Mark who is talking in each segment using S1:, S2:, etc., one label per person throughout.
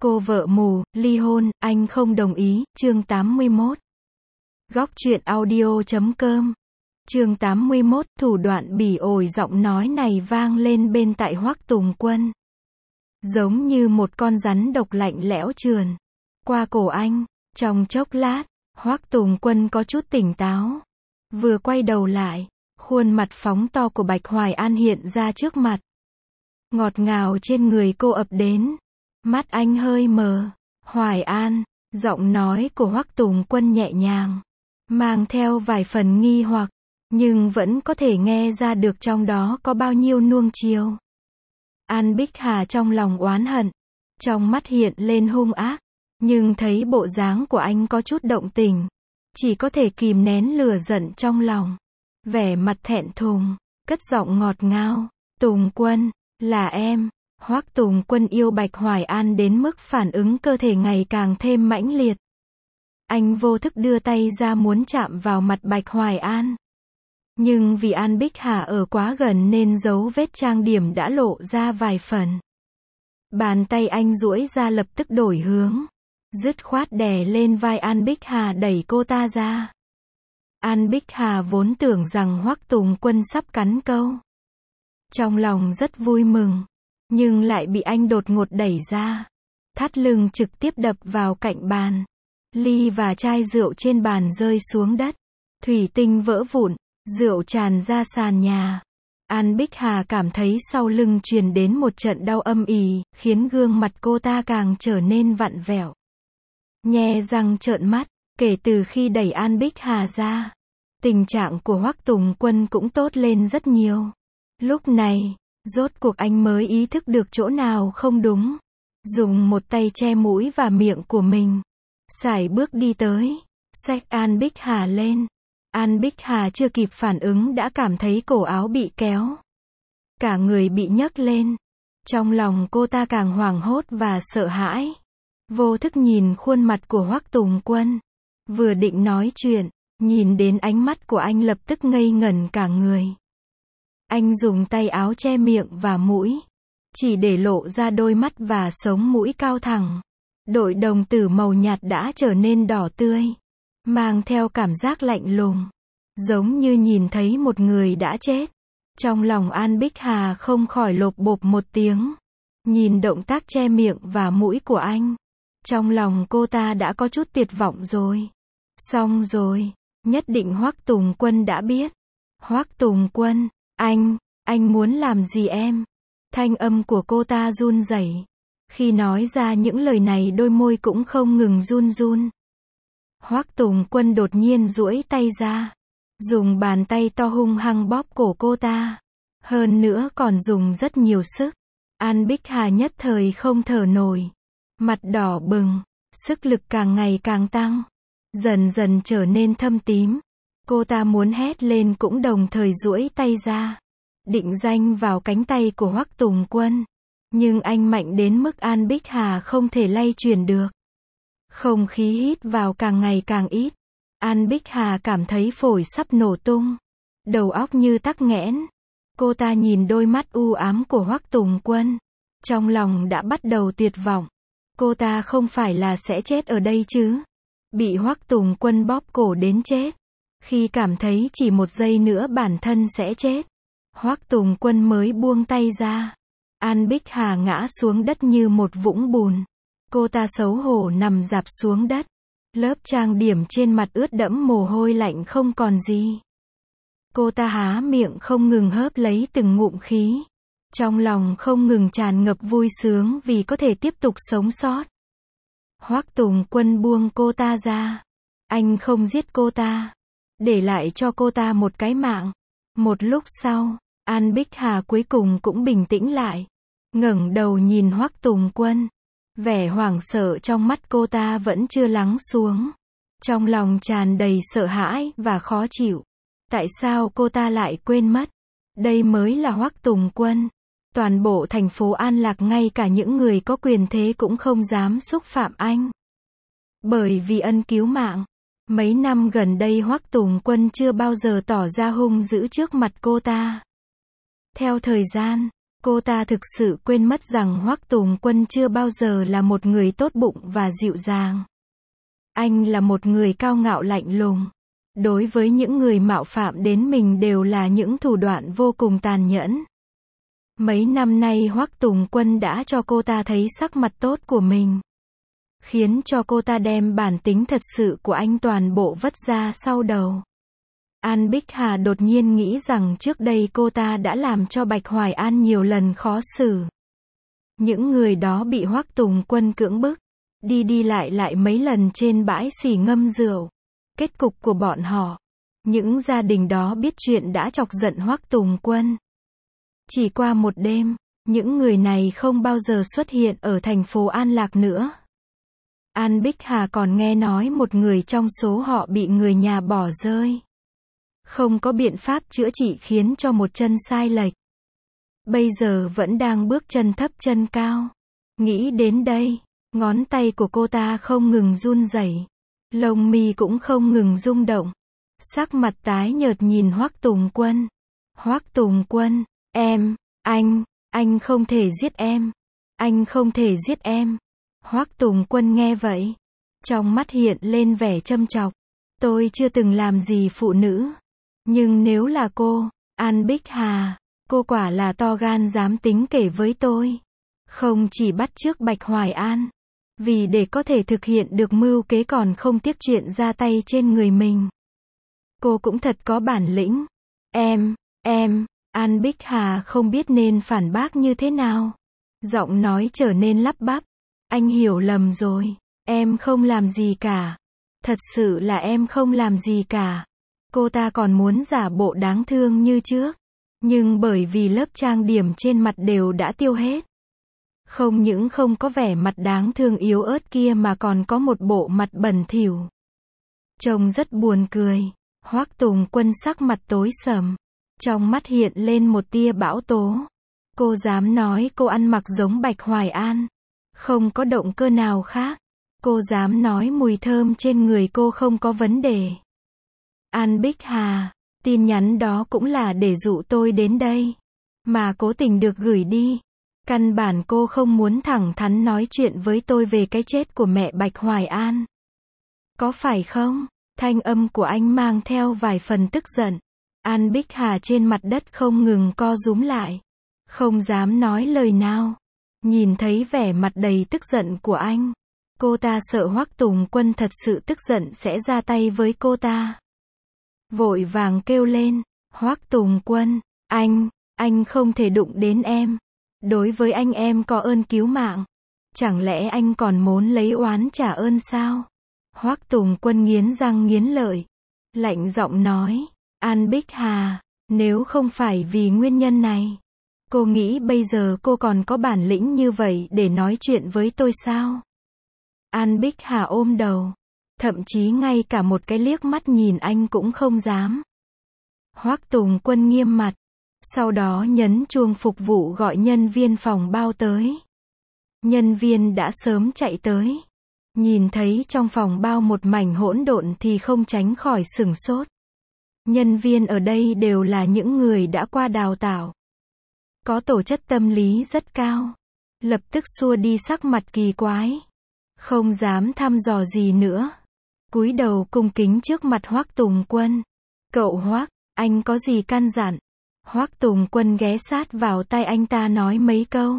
S1: Cô vợ mù, ly hôn, anh không đồng ý, chương 81. Góc truyện audio.com. Chương 81, thủ đoạn bỉ ổi giọng nói này vang lên bên tai Hoắc Tùng Quân. Giống như một con rắn độc lạnh lẽo trườn qua cổ anh. Trong chốc lát, Hoắc Tùng Quân có chút tỉnh táo. Vừa quay đầu lại, khuôn mặt phóng to của Bạch Hoài An hiện ra trước mặt. Ngọt ngào trên người cô ập đến. Mắt anh hơi mờ. Hoài An, giọng nói của Hoắc Tùng Quân nhẹ nhàng, mang theo vài phần nghi hoặc, nhưng vẫn có thể nghe ra được trong đó có bao nhiêu nuông chiều. An Bích Hà trong lòng oán hận, trong mắt hiện lên hung ác, nhưng thấy bộ dáng của anh có chút động tình, chỉ có thể kìm nén lửa giận trong lòng. Vẻ mặt thẹn thùng, cất giọng ngọt ngào, "Tùng Quân, là em." Hoắc Tùng Quân yêu Bạch Hoài An đến mức phản ứng cơ thể ngày càng thêm mãnh liệt. Anh vô thức đưa tay ra muốn chạm vào mặt Bạch Hoài An. Nhưng vì An Bích Hà ở quá gần nên dấu vết trang điểm đã lộ ra vài phần. Bàn tay anh duỗi ra lập tức đổi hướng, dứt khoát đè lên vai An Bích Hà đẩy cô ta ra. An Bích Hà vốn tưởng rằng Hoắc Tùng Quân sắp cắn câu. Trong lòng rất vui mừng, nhưng lại bị anh đột ngột đẩy ra. Thắt lưng trực tiếp đập vào cạnh bàn. Ly và chai rượu trên bàn rơi xuống đất. Thủy tinh vỡ vụn, rượu tràn ra sàn nhà. An Bích Hà cảm thấy sau lưng truyền đến một trận đau âm ỉ, khiến gương mặt cô ta càng trở nên vặn vẹo. Nhe răng trợn mắt, kể từ khi đẩy An Bích Hà ra, tình trạng của Hoắc Tùng Quân cũng tốt lên rất nhiều. Lúc này, rốt cuộc anh mới ý thức được chỗ nào không đúng. Dùng một tay che mũi và miệng của mình, sải bước đi tới, xách An Bích Hà lên. An Bích Hà chưa kịp phản ứng đã cảm thấy cổ áo bị kéo. Cả người bị nhấc lên. Trong lòng cô ta càng hoảng hốt và sợ hãi. Vô thức nhìn khuôn mặt của Hoắc Tùng Quân. Vừa định nói chuyện, nhìn đến ánh mắt của anh lập tức ngây ngẩn cả người. Anh dùng tay áo che miệng và mũi, chỉ để lộ ra đôi mắt và sống mũi cao thẳng. Đội đồng tử màu nhạt đã trở nên đỏ tươi, mang theo cảm giác lạnh lùng, giống như nhìn thấy một người đã chết. Trong lòng An Bích Hà không khỏi lộp bộp một tiếng. Nhìn động tác che miệng và mũi của anh, trong lòng cô ta đã có chút tuyệt vọng rồi. Xong rồi, nhất định Hoắc Tùng Quân đã biết. Hoắc Tùng Quân, anh muốn làm gì em? Thanh âm của cô ta run rẩy. Khi nói ra những lời này đôi môi cũng không ngừng run run. Hoắc Tùng Quân đột nhiên duỗi tay ra, dùng bàn tay to hung hăng bóp cổ cô ta. Hơn nữa còn dùng rất nhiều sức. An Bích Hà nhất thời không thở nổi. Mặt đỏ bừng, sức lực càng ngày càng tăng, dần dần trở nên thâm tím. Cô ta muốn hét lên cũng đồng thời duỗi tay ra, định danh vào cánh tay của Hoắc Tùng Quân. Nhưng anh mạnh đến mức An Bích Hà không thể lay chuyển được. Không khí hít vào càng ngày càng ít. An Bích Hà cảm thấy phổi sắp nổ tung, đầu óc như tắc nghẽn. Cô ta nhìn đôi mắt u ám của Hoắc Tùng Quân, trong lòng đã bắt đầu tuyệt vọng. Cô ta không phải là sẽ chết ở đây chứ? Bị Hoắc Tùng Quân bóp cổ đến chết. Khi cảm thấy chỉ một giây nữa bản thân sẽ chết, Hoắc Tùng Quân mới buông tay ra. An Bích Hà ngã xuống đất như một vũng bùn. Cô ta xấu hổ nằm rạp xuống đất. Lớp trang điểm trên mặt ướt đẫm mồ hôi lạnh không còn gì. Cô ta há miệng không ngừng hớp lấy từng ngụm khí. Trong lòng không ngừng tràn ngập vui sướng vì có thể tiếp tục sống sót. Hoắc Tùng Quân buông cô ta ra. Anh không giết cô ta, để lại cho cô ta một cái mạng. Một lúc sau, An Bích Hà cuối cùng cũng bình tĩnh lại, ngẩng đầu nhìn Hoắc Tùng Quân. Vẻ hoảng sợ trong mắt cô ta vẫn chưa lắng xuống. Trong lòng tràn đầy sợ hãi và khó chịu. Tại sao cô ta lại quên mất? Đây mới là Hoắc Tùng Quân. Toàn bộ thành phố An Lạc ngay cả những người có quyền thế cũng không dám xúc phạm anh. Bởi vì ân cứu mạng. Mấy năm gần đây Hoắc Tùng Quân chưa bao giờ tỏ ra hung dữ trước mặt cô ta. Theo thời gian, Cô ta thực sự quên mất rằng Hoắc Tùng Quân chưa bao giờ là một người tốt bụng và dịu dàng. Anh là một người cao ngạo lạnh lùng. Đối với những người mạo phạm đến mình đều là những thủ đoạn vô cùng tàn nhẫn. Mấy năm nay Hoắc Tùng Quân đã cho cô ta thấy sắc mặt tốt của mình. Khiến cho cô ta đem bản tính thật sự của anh toàn bộ vứt ra sau đầu. An Bích Hà đột nhiên nghĩ rằng trước đây cô ta đã làm cho Bạch Hoài An nhiều lần khó xử. Những người đó bị Hoắc Tùng Quân cưỡng bức, đi đi lại lại mấy lần trên bãi xỉ ngâm rượu. Kết cục của bọn họ, những gia đình đó biết chuyện đã chọc giận Hoắc Tùng Quân. Chỉ qua một đêm, những người này không bao giờ xuất hiện ở thành phố An Lạc nữa. An Bích Hà còn nghe nói một người trong số họ bị người nhà bỏ rơi. Không có biện pháp chữa trị khiến cho một chân sai lệch. Bây giờ vẫn đang bước chân thấp chân cao. Nghĩ đến đây, ngón tay của cô ta không ngừng run rẩy, lông mi cũng không ngừng rung động. Sắc mặt tái nhợt nhìn Hoắc Tùng Quân. Hoắc Tùng Quân, anh không thể giết em. Anh không thể giết em. Hoắc Tùng Quân nghe vậy, trong mắt hiện lên vẻ châm chọc. Tôi chưa từng làm gì phụ nữ. Nhưng nếu là cô, An Bích Hà, cô quả là to gan dám tính kể với tôi. Không chỉ bắt chước Bạch Hoài An, vì để có thể thực hiện được mưu kế còn không tiếc chuyện ra tay trên người mình. Cô cũng thật có bản lĩnh. An Bích Hà không biết nên phản bác như thế nào. Giọng nói trở nên lắp bắp. Anh hiểu lầm rồi. Em không làm gì cả. Thật sự là em không làm gì cả. Cô ta còn muốn giả bộ đáng thương như trước. Nhưng bởi vì lớp trang điểm trên mặt đều đã tiêu hết. Không những không có vẻ mặt đáng thương yếu ớt kia mà còn có một bộ mặt bẩn thỉu. Trông rất buồn cười. Hoắc Tùng Quân sắc mặt tối sầm. Trong mắt hiện lên một tia bão tố. Cô dám nói cô ăn mặc giống Bạch Hoài An. Không có động cơ nào khác. Cô dám nói mùi thơm trên người cô không có vấn đề. An Bích Hà, tin nhắn đó cũng là để dụ tôi đến đây. Mà cố tình được gửi đi. Căn bản cô không muốn thẳng thắn nói chuyện với tôi về cái chết của mẹ Bạch Hoài An. Có phải không? Thanh âm của anh mang theo vài phần tức giận. An Bích Hà trên mặt đất không ngừng co rúm lại. Không dám nói lời nào. Nhìn thấy vẻ mặt đầy tức giận của anh. Cô ta sợ Hoắc Tùng Quân thật sự tức giận sẽ ra tay với cô ta. Vội vàng kêu lên. Hoắc Tùng Quân, anh không thể đụng đến em. Đối với anh em có ơn cứu mạng. Chẳng lẽ anh còn muốn lấy oán trả ơn sao? Hoắc Tùng Quân nghiến răng nghiến lợi. Lạnh giọng nói. An Bích Hà, nếu không phải vì nguyên nhân này, cô nghĩ bây giờ cô còn có bản lĩnh như vậy để nói chuyện với tôi sao? An Bích Hà ôm đầu. Thậm chí ngay cả một cái liếc mắt nhìn anh cũng không dám. Hoắc Tùng Quân nghiêm mặt. Sau đó nhấn chuông phục vụ gọi nhân viên phòng bao tới. Nhân viên đã sớm chạy tới. Nhìn thấy trong phòng bao một mảnh hỗn độn thì không tránh khỏi sửng sốt. Nhân viên ở đây đều là những người đã qua đào tạo. Có tổ chất tâm lý rất cao. Lập tức xua đi sắc mặt kỳ quái. Không dám thăm dò gì nữa. Cúi đầu cung kính trước mặt Hoắc Tùng Quân. Cậu Hoắc, anh có gì căn dặn? Hoắc Tùng Quân ghé sát vào tai anh ta nói mấy câu.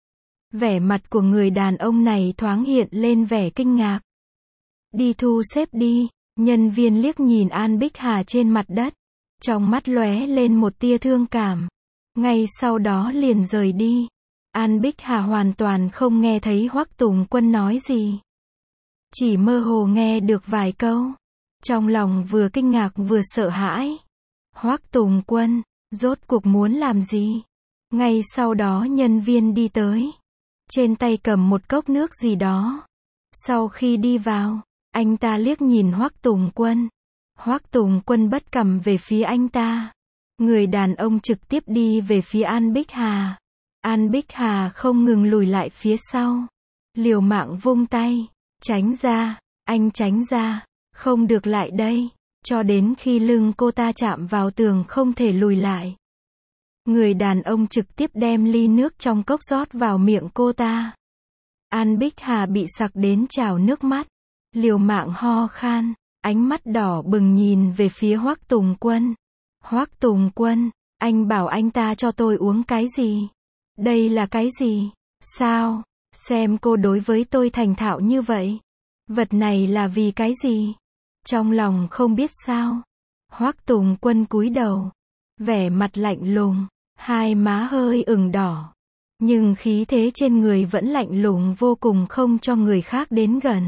S1: Vẻ mặt của người đàn ông này thoáng hiện lên vẻ kinh ngạc. Đi thu xếp đi. Nhân viên liếc nhìn An Bích Hà trên mặt đất. Trong mắt lóe lên một tia thương cảm. Ngay sau đó liền rời đi. An Bích Hà hoàn toàn không nghe thấy Hoắc Tùng Quân nói gì. Chỉ mơ hồ nghe được vài câu. Trong lòng vừa kinh ngạc vừa sợ hãi. Hoắc Tùng Quân, rốt cuộc muốn làm gì? Ngay sau đó nhân viên đi tới. Trên tay cầm một cốc nước gì đó. Sau khi đi vào, anh ta liếc nhìn Hoắc Tùng Quân. Hoắc Tùng Quân bất cằm về phía anh ta. Người đàn ông trực tiếp đi về phía An Bích Hà. An Bích Hà không ngừng lùi lại phía sau. Liều mạng vung tay. Tránh ra, anh tránh ra. Không được lại đây. Cho đến khi lưng cô ta chạm vào tường không thể lùi lại. Người đàn ông trực tiếp đem ly nước trong cốc rót vào miệng cô ta. An Bích Hà bị sặc đến trào nước mắt, liều mạng ho khan, ánh mắt đỏ bừng nhìn về phía Hoắc Tùng Quân. Hoắc Tùng Quân, anh bảo anh ta cho tôi uống cái gì? Đây là cái gì? Sao? Xem cô đối với tôi thành thạo như vậy. Vật này là vì cái gì? Trong lòng không biết sao. Hoắc Tùng Quân cúi đầu, vẻ mặt lạnh lùng, hai má hơi ửng đỏ. Nhưng khí thế trên người vẫn lạnh lùng vô cùng, không cho người khác đến gần.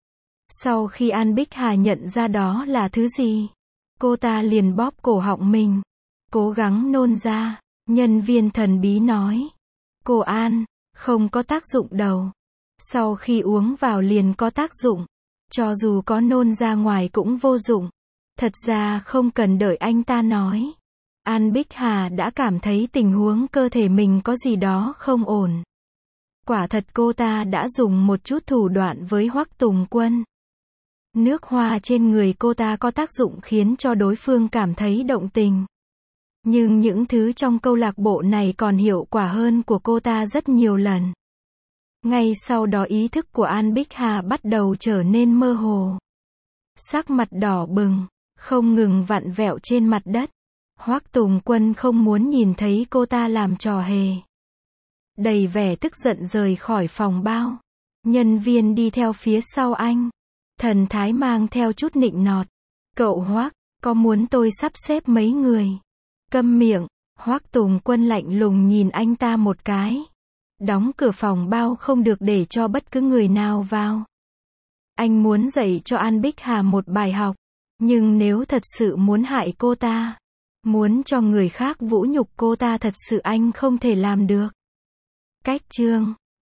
S1: Sau khi An Bích Hà nhận ra đó là thứ gì, cô ta liền bóp cổ họng mình, cố gắng nôn ra. Nhân viên thần bí nói, cô An, không có tác dụng đâu. Sau khi uống vào liền có tác dụng. Cho dù có nôn ra ngoài cũng vô dụng. Thật ra không cần đợi anh ta nói, An Bích Hà đã cảm thấy tình huống cơ thể mình có gì đó không ổn. Quả thật cô ta đã dùng một chút thủ đoạn với Hoắc Tùng Quân. Nước hoa trên người cô ta có tác dụng khiến cho đối phương cảm thấy động tình. Nhưng những thứ trong câu lạc bộ này còn hiệu quả hơn của cô ta rất nhiều lần. Ngay sau đó ý thức của An Bích Hà bắt đầu trở nên mơ hồ. Sắc mặt đỏ bừng, không ngừng vặn vẹo trên mặt đất. Hoắc Tùng Quân không muốn nhìn thấy cô ta làm trò hề. Đầy vẻ tức giận rời khỏi phòng bao. Nhân viên đi theo phía sau anh. Thần thái mang theo chút nịnh nọt. Cậu Hoắc, có muốn tôi sắp xếp mấy người? Câm miệng. Hoắc Tùng Quân lạnh lùng nhìn anh ta một cái. Đóng cửa phòng bao không được để cho bất cứ người nào vào. Anh muốn dạy cho An Bích Hà một bài học. Nhưng nếu thật sự muốn hại cô ta, muốn cho người khác vũ nhục cô ta, thật sự anh không thể làm được. Cách chương